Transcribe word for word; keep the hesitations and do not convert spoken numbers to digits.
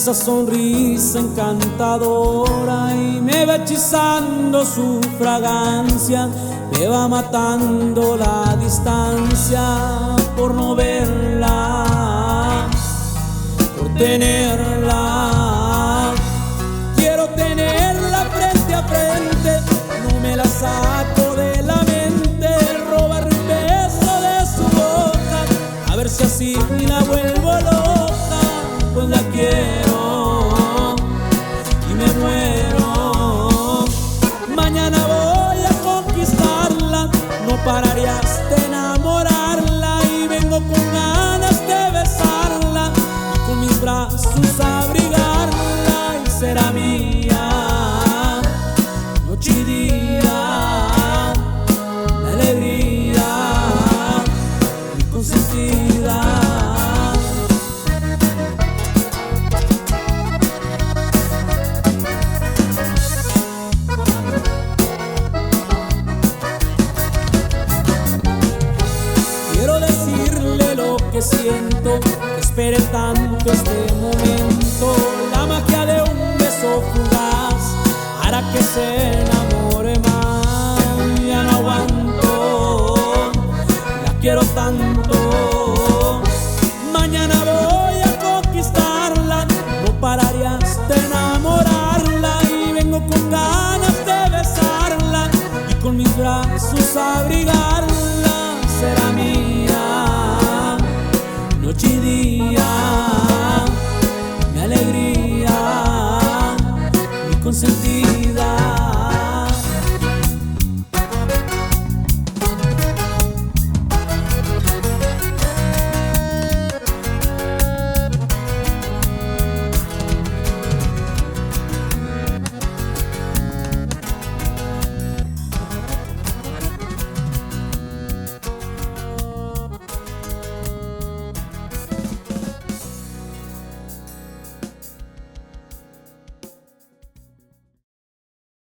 esa sonrisa encantadora y me va hechizando su fragancia, me va matando la distancia por no verla, por tenerla. Quiero tenerla frente a frente, no me la saco de la mente, robar un beso de su boca, a ver si así la vuelvo loca, pues la quiero y me muero. Mañana voy a conquistarla, no pararé hasta enamorarla, y vengo con ganas de besarla y con mis brazos abrigarla, y será mía noche y día, la alegría, mi consentida. Quiero decirle lo que siento, que espere tanto este momento. La magia de un beso fugaz hará que se enamore más. Ya no aguanto, la quiero tanto. Mañana voy a conquistarla, no pararé hasta enamorarla, y vengo con ganas de besarla y con mis brazos abrigarla. Será mía noche y día,